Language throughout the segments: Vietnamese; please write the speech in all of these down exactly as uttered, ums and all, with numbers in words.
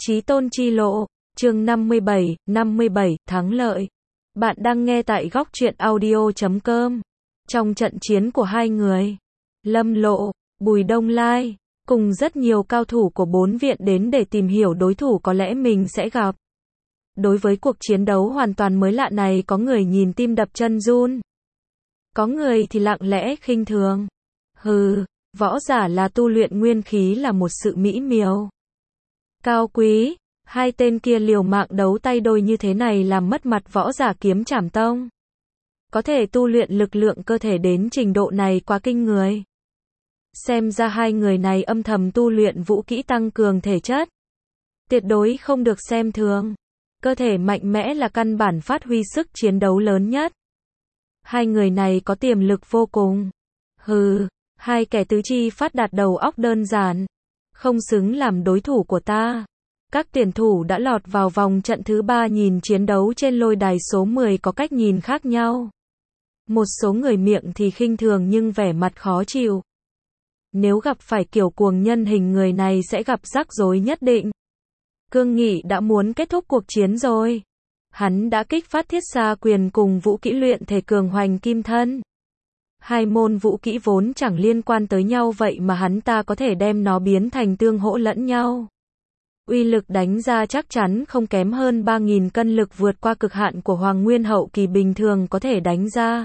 Chí tôn chi lộ, chương năm mươi bảy, năm mươi bảy, thắng lợi. Bạn đang nghe tại góc truyện audio chấm com. Trong trận chiến của hai người, Lâm Lộ, Bùi Đông Lai, cùng rất nhiều cao thủ của bốn viện đến để tìm hiểu đối thủ có lẽ mình sẽ gặp. Đối với cuộc chiến đấu hoàn toàn mới lạ này, có người nhìn tim đập chân run. Có người thì lặng lẽ khinh thường. Hừ, võ giả là tu luyện nguyên khí là một sự mỹ miều. Cao quý, hai tên kia liều mạng đấu tay đôi như thế này làm mất mặt võ giả Kiếm Trảm Tông. Có thể tu luyện lực lượng cơ thể đến trình độ này quá kinh người. Xem ra hai người này âm thầm tu luyện vũ kỹ tăng cường thể chất. Tuyệt đối không được xem thường. Cơ thể mạnh mẽ là căn bản phát huy sức chiến đấu lớn nhất. Hai người này có tiềm lực vô cùng. Hừ, hai kẻ tứ chi phát đạt đầu óc đơn giản. Không xứng làm đối thủ của ta. Các tuyển thủ đã lọt vào vòng trận thứ ba nhìn chiến đấu trên lôi đài số mười có cách nhìn khác nhau. Một số người miệng thì khinh thường nhưng vẻ mặt khó chịu. Nếu gặp phải kiểu cuồng nhân hình người này sẽ gặp rắc rối nhất định. Cương Nghị đã muốn kết thúc cuộc chiến rồi. Hắn đã kích phát thiết xa quyền cùng vũ kỹ luyện thể cường hoành kim thân. Hai môn vũ kỹ vốn chẳng liên quan tới nhau vậy mà hắn ta có thể đem nó biến thành tương hỗ lẫn nhau. Uy lực đánh ra chắc chắn không kém hơn ba nghìn cân lực vượt qua cực hạn của Hoàng Nguyên hậu kỳ bình thường có thể đánh ra.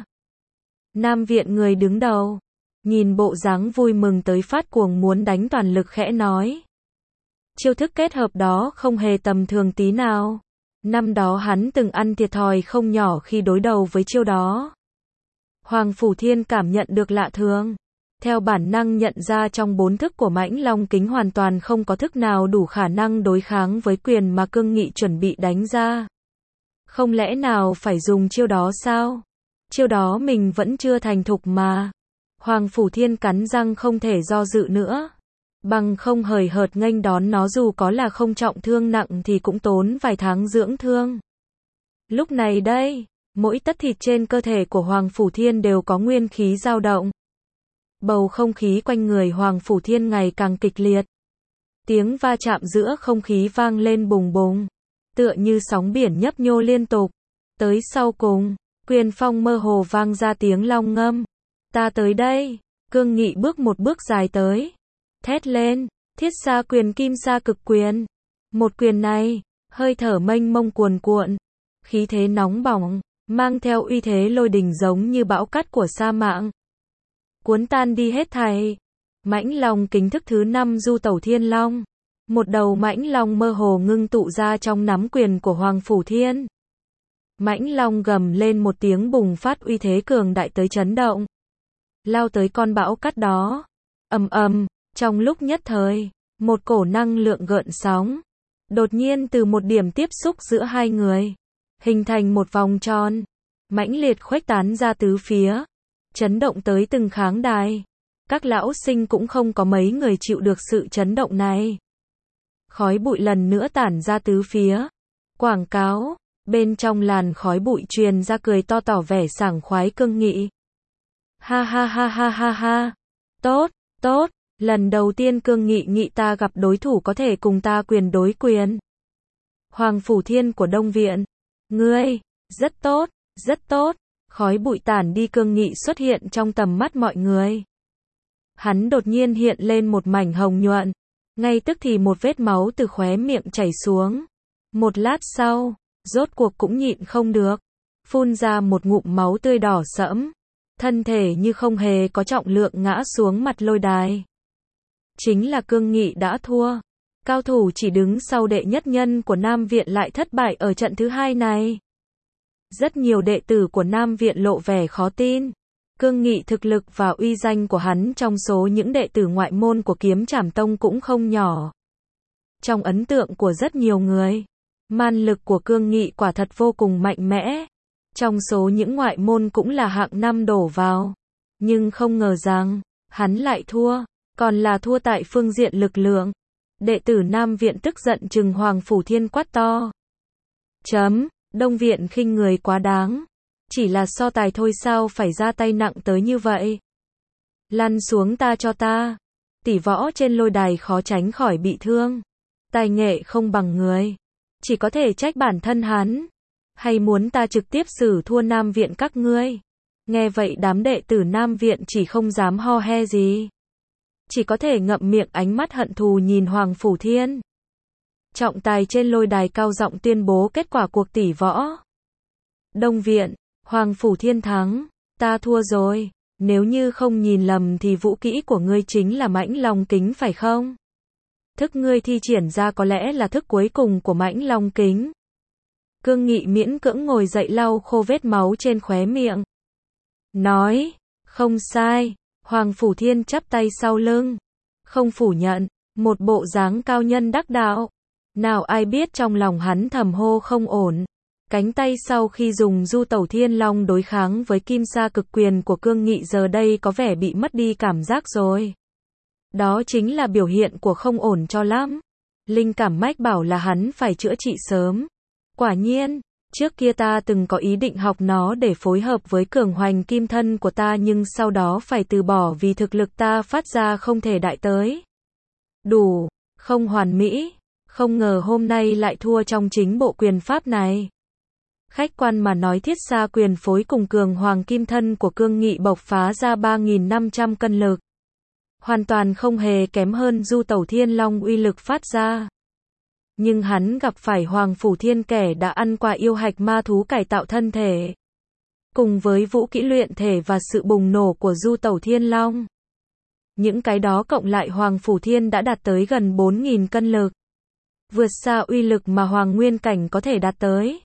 Nam viện người đứng đầu, nhìn bộ dáng vui mừng tới phát cuồng muốn đánh toàn lực khẽ nói. Chiêu thức kết hợp đó không hề tầm thường tí nào. Năm đó hắn từng ăn thiệt thòi không nhỏ khi đối đầu với chiêu đó. Hoàng Phủ Thiên cảm nhận được lạ thường. Theo bản năng nhận ra trong bốn thức của Mãnh Long Kính hoàn toàn không có thức nào đủ khả năng đối kháng với quyền mà Cương Nghị chuẩn bị đánh ra. Không lẽ nào phải dùng chiêu đó sao? Chiêu đó mình vẫn chưa thành thục mà. Hoàng Phủ Thiên cắn răng không thể do dự nữa. Bằng không hời hợt nghênh đón nó dù có là không trọng thương nặng thì cũng tốn vài tháng dưỡng thương. Lúc này đây, mỗi tấc thịt trên cơ thể của Hoàng Phủ Thiên đều có nguyên khí dao động. Bầu không khí quanh người Hoàng Phủ Thiên ngày càng kịch liệt. Tiếng va chạm giữa không khí vang lên bùng bùng, tựa như sóng biển nhấp nhô liên tục. Tới sau cùng, quyền phong mơ hồ vang ra tiếng long ngâm. Ta tới đây. Cương Nghị bước một bước dài tới. Thét lên, thiết xa quyền kim sa cực quyền. Một quyền này, hơi thở mênh mông cuồn cuộn. Khí thế nóng bỏng, mang theo uy thế lôi đình giống như bão cát của sa mạc. Cuốn tan đi hết thảy. Mãnh Long Kính thức thứ năm du tẩu thiên long. Một đầu mãnh long mơ hồ ngưng tụ ra trong nắm quyền của Hoàng Phủ Thiên. Mãnh long gầm lên một tiếng bùng phát uy thế cường đại tới chấn động. Lao tới con bão cát đó. Ầm ầm, trong lúc nhất thời, một cổ năng lượng gợn sóng. Đột nhiên từ một điểm tiếp xúc giữa hai người. Hình thành một vòng tròn. Mãnh liệt khuếch tán ra tứ phía. Chấn động tới từng kháng đài. Các lão sinh cũng không có mấy người chịu được sự chấn động này. Khói bụi lần nữa tản ra tứ phía. Quảng cáo, bên trong làn khói bụi truyền ra cười to tỏ vẻ sảng khoái Cương Nghị. Ha ha ha ha ha ha. Tốt, tốt, lần đầu tiên Cương Nghị nghĩ ta gặp đối thủ có thể cùng ta quyền đối quyền. Hoàng Phủ Thiên của Đông Viện. Ngươi, rất tốt, rất tốt. Khói bụi tản đi Cương Nghị xuất hiện trong tầm mắt mọi người. Hắn đột nhiên hiện lên một mảnh hồng nhuận. Ngay tức thì một vết máu từ khóe miệng chảy xuống. Một lát sau, rốt cuộc cũng nhịn không được. Phun ra một ngụm máu tươi đỏ sẫm. Thân thể như không hề có trọng lượng ngã xuống mặt lôi đài. Chính là Cương Nghị đã thua. Cao thủ chỉ đứng sau đệ nhất nhân của Nam Viện lại thất bại ở trận thứ hai này. Rất nhiều đệ tử của Nam Viện lộ vẻ khó tin. Cương Nghị thực lực và uy danh của hắn trong số những đệ tử ngoại môn của Kiếm Trảm Tông cũng không nhỏ. Trong ấn tượng của rất nhiều người, man lực của Cương Nghị quả thật vô cùng mạnh mẽ. Trong số những ngoại môn cũng là hạng năm đổ vào. Nhưng không ngờ rằng, hắn lại thua, còn là thua tại phương diện lực lượng. Đệ tử Nam Viện tức giận trừng Hoàng Phủ Thiên quát to. Chấm. Đông Viện khinh người quá đáng. Chỉ là so tài thôi sao phải ra tay nặng tới như vậy. Lăn xuống ta cho ta. Tỷ võ trên lôi đài khó tránh khỏi bị thương. Tài nghệ không bằng người. Chỉ có thể trách bản thân hắn. Hay muốn ta trực tiếp xử thua Nam Viện các ngươi? Nghe vậy đám đệ tử Nam Viện chỉ không dám ho he gì. Chỉ có thể ngậm miệng, ánh mắt hận thù nhìn Hoàng Phủ Thiên. Trọng tài trên lôi đài cao giọng tuyên bố kết quả cuộc tỷ võ. Đông Viện, Hoàng Phủ Thiên thắng. Ta thua rồi. Nếu như không nhìn lầm thì vũ kỹ của ngươi chính là Mãnh Long Kính phải không? Thức ngươi thi triển ra có lẽ là thức cuối cùng của Mãnh Long Kính. Cương Nghị miễn cưỡng ngồi dậy lau khô vết máu trên khóe miệng. Nói, không sai. Hoàng Phủ Thiên chắp tay sau lưng. Không phủ nhận, một bộ dáng cao nhân đắc đạo. Nào ai biết trong lòng hắn thầm hô không ổn. Cánh tay sau khi dùng Du Tẩu Thiên Long đối kháng với Kim Sa Cực Quyền của Cương Nghị giờ đây có vẻ bị mất đi cảm giác rồi. Đó chính là biểu hiện của không ổn cho lắm. Linh cảm mách bảo là hắn phải chữa trị sớm. Quả nhiên, trước kia ta từng có ý định học nó để phối hợp với cường hoành kim thân của ta nhưng sau đó phải từ bỏ vì thực lực ta phát ra không thể đại tới. Đủ, không hoàn mỹ, không ngờ hôm nay lại thua trong chính bộ quyền pháp này. Khách quan mà nói Thiết Sa quyền phối cùng cường hoàng kim thân của Cương Nghị bộc phá ra ba nghìn năm trăm cân lực. Hoàn toàn không hề kém hơn Du Tẩu Thiên Long uy lực phát ra. Nhưng hắn gặp phải Hoàng Phủ Thiên kẻ đã ăn qua yêu hạch ma thú cải tạo thân thể. Cùng với vũ kỹ luyện thể và sự bùng nổ của Du Tẩu Thiên Long. Những cái đó cộng lại Hoàng Phủ Thiên đã đạt tới gần bốn nghìn cân lực. Vượt xa uy lực mà Hoàng Nguyên Cảnh có thể đạt tới.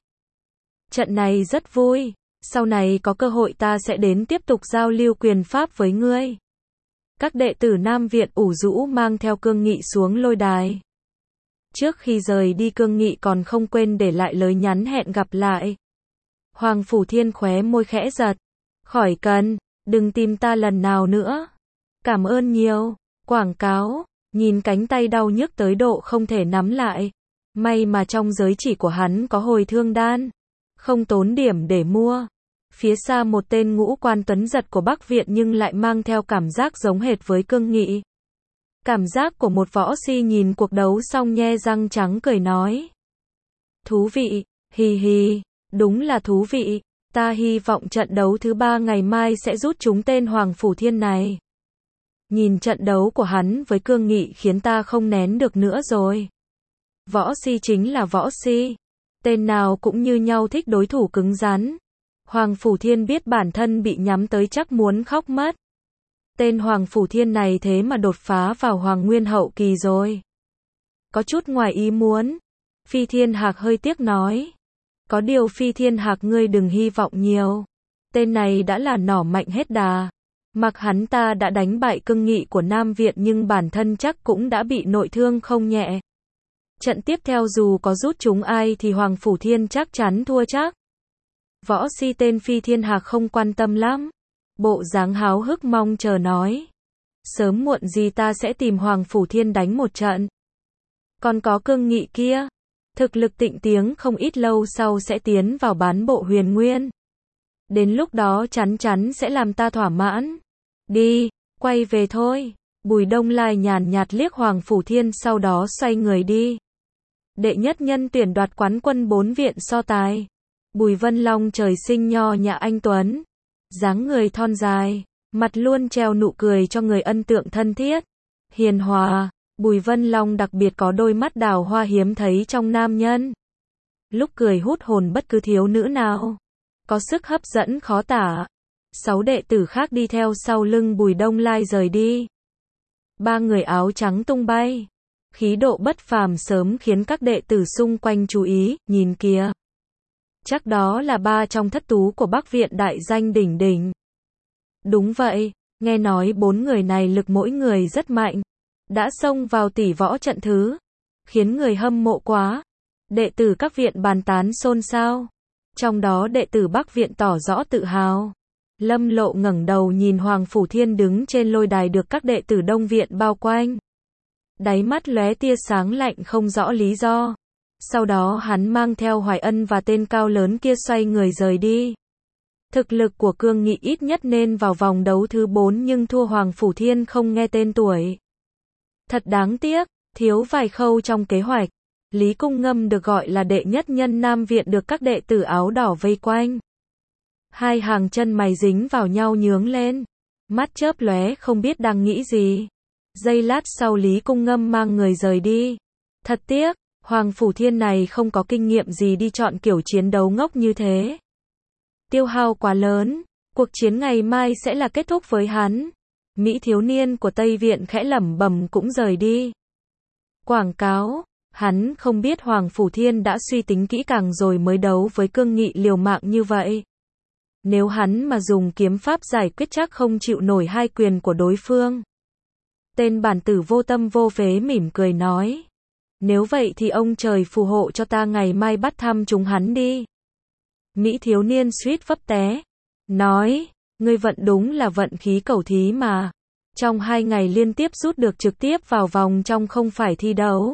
Trận này rất vui, sau này có cơ hội ta sẽ đến tiếp tục giao lưu quyền pháp với ngươi. Các đệ tử Nam Viện ủ rũ mang theo Cương Nghị xuống lôi đài. Trước khi rời đi Cương Nghị còn không quên để lại lời nhắn hẹn gặp lại. Hoàng Phủ Thiên khóe môi khẽ giật. Khỏi cần, đừng tìm ta lần nào nữa. Cảm ơn nhiều. Quảng cáo, nhìn cánh tay đau nhức tới độ không thể nắm lại. May mà trong giới chỉ của hắn có hồi thương đan. Không tốn điểm để mua. Phía xa một tên ngũ quan tuấn giật của Bắc Viện nhưng lại mang theo cảm giác giống hệt với Cương Nghị. Cảm giác của một võ si nhìn cuộc đấu xong nhe răng trắng cười nói. Thú vị, hì hì, đúng là thú vị. Ta hy vọng trận đấu thứ ba ngày mai sẽ rút chúng tên Hoàng Phủ Thiên này. Nhìn trận đấu của hắn với Cương Nghị khiến ta không nén được nữa rồi. Võ si chính là võ si. Tên nào cũng như nhau thích đối thủ cứng rắn. Hoàng Phủ Thiên biết bản thân bị nhắm tới chắc muốn khóc mất. Tên Hoàng Phủ Thiên này thế mà đột phá vào Hoàng Nguyên hậu kỳ rồi. Có chút ngoài ý muốn. Phi Thiên Hạc hơi tiếc nói. Có điều Phi Thiên Hạc ngươi đừng hy vọng nhiều. Tên này đã là nỏ mạnh hết đà. Mặc hắn ta đã đánh bại Cương Nghị của Nam Viện nhưng bản thân chắc cũng đã bị nội thương không nhẹ. Trận tiếp theo dù có rút chúng ai thì Hoàng Phủ Thiên chắc chắn thua chắc. Võ si tên Phi Thiên Hạc không quan tâm lắm. Bộ dáng háo hức mong chờ nói. Sớm muộn gì ta sẽ tìm Hoàng Phủ Thiên đánh một trận. Còn có Cương Nghị kia. Thực lực tịnh tiếng không ít lâu sau sẽ tiến vào bán bộ huyền nguyên. Đến lúc đó chắn chắn sẽ làm ta thỏa mãn. Đi, quay về thôi. Bùi Đông Lai nhàn nhạt liếc Hoàng Phủ Thiên sau đó xoay người đi. Đệ nhất nhân tuyển đoạt quán quân bốn viện so tài. Bùi Vân Long trời sinh nho nhã anh tuấn. Dáng người thon dài. Mặt luôn treo nụ cười cho người ân tượng thân thiết. Hiền hòa. Bùi Vân Long đặc biệt có đôi mắt đào hoa hiếm thấy trong nam nhân. Lúc cười hút hồn bất cứ thiếu nữ nào. Có sức hấp dẫn khó tả. Sáu đệ tử khác đi theo sau lưng Bùi Đông Lai rời đi. Ba người áo trắng tung bay. Khí độ bất phàm sớm khiến các đệ tử xung quanh chú ý, nhìn kìa. Chắc đó là ba trong thất tú của Bắc Viện đại danh đỉnh đỉnh. Đúng vậy, nghe nói bốn người này lực mỗi người rất mạnh. Đã xông vào tỷ võ trận thứ. Khiến người hâm mộ quá. Đệ tử các viện bàn tán xôn xao. Trong đó đệ tử Bắc Viện tỏ rõ tự hào. Lâm Lộ ngẩng đầu nhìn Hoàng Phủ Thiên đứng trên lôi đài được các đệ tử Đông Viện bao quanh. Đáy mắt lóe tia sáng lạnh không rõ lý do. Sau đó hắn mang theo Hoài Ân và tên cao lớn kia xoay người rời đi. Thực lực của Cương Nghị ít nhất nên vào vòng đấu thứ bốn nhưng thua Hoàng Phủ Thiên không nghe tên tuổi. Thật đáng tiếc, Thiếu vài khâu trong kế hoạch, Lý Cung Ngâm được gọi là đệ nhất nhân Nam Viện được các đệ tử áo đỏ vây quanh. Hai hàng chân mày dính vào nhau nhướng lên, mắt chớp lóe không biết đang nghĩ gì. Giây lát sau Lý Cung Ngâm mang người rời đi. Thật tiếc, Hoàng Phủ Thiên này không có kinh nghiệm gì đi chọn kiểu chiến đấu ngốc như thế. Tiêu hao quá lớn, cuộc chiến ngày mai sẽ là kết thúc với hắn. Mỹ thiếu niên của Tây Viện khẽ lẩm bẩm cũng rời đi. Quảng cáo, hắn không biết Hoàng Phủ Thiên đã suy tính kỹ càng rồi mới đấu với Cương Nghị liều mạng như vậy. Nếu hắn mà dùng kiếm pháp giải quyết chắc không chịu nổi hai quyền của đối phương. Tên bản tử vô tâm vô phế mỉm cười nói. Nếu vậy thì ông trời phù hộ cho ta ngày mai bắt thăm chúng hắn đi. Mỹ thiếu niên suýt vấp té. Nói, ngươi vận đúng là vận khí cầu thí mà. Trong hai ngày liên tiếp rút được trực tiếp vào vòng trong không phải thi đấu.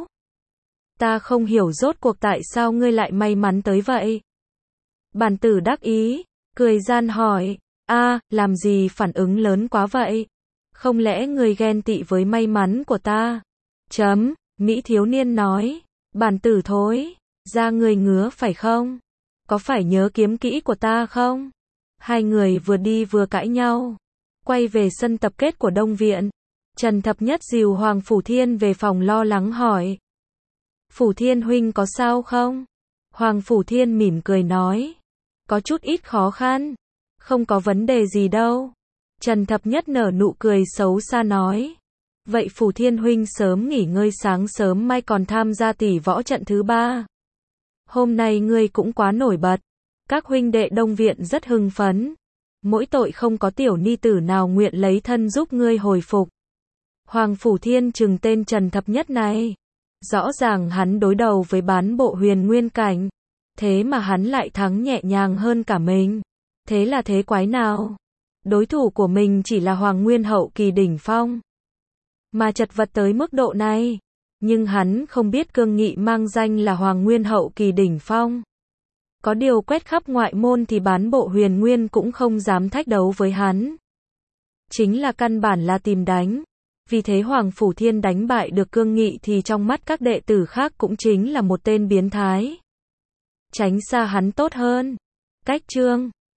Ta không hiểu rốt cuộc tại sao ngươi lại may mắn tới vậy. Bản tử đắc ý, cười gian hỏi, a, làm gì phản ứng lớn quá vậy? Không lẽ ngươi ghen tị với may mắn của ta? Chấm, Mỹ thiếu niên nói, bản tử thối, da ngươi ngứa phải không? Có phải nhớ kiếm kỹ của ta không? Hai người vừa đi vừa cãi nhau. Quay về sân tập kết của Đông Viện. Trần Thập Nhất dìu Hoàng Phủ Thiên về phòng lo lắng hỏi. Phủ Thiên huynh có sao không? Hoàng Phủ Thiên mỉm cười nói. Có chút ít khó khăn. Không có vấn đề gì đâu. Trần Thập Nhất nở nụ cười xấu xa nói. Vậy Phủ Thiên huynh sớm nghỉ ngơi sáng sớm mai còn tham gia tỷ võ trận thứ ba. Hôm nay ngươi cũng quá nổi bật. Các huynh đệ Đông Viện rất hưng phấn. Mỗi tội không có tiểu ni tử nào nguyện lấy thân giúp ngươi hồi phục. Hoàng Phủ Thiên trừng tên Trần Thập Nhất này. Rõ ràng hắn đối đầu với bán bộ huyền nguyên cảnh. Thế mà hắn lại thắng nhẹ nhàng hơn cả mình. Thế là thế quái nào? Đối thủ của mình chỉ là Hoàng Nguyên hậu kỳ đỉnh phong. Mà chật vật tới mức độ này. Nhưng hắn không biết Cương Nghị mang danh là Hoàng Nguyên hậu kỳ đỉnh phong. Có điều quét khắp ngoại môn thì bán bộ huyền nguyên cũng không dám thách đấu với hắn. Chính là căn bản là tìm đánh. Vì thế Hoàng Phủ Thiên đánh bại được Cương Nghị thì trong mắt các đệ tử khác cũng chính là một tên biến thái. Tránh xa hắn tốt hơn. Cách chương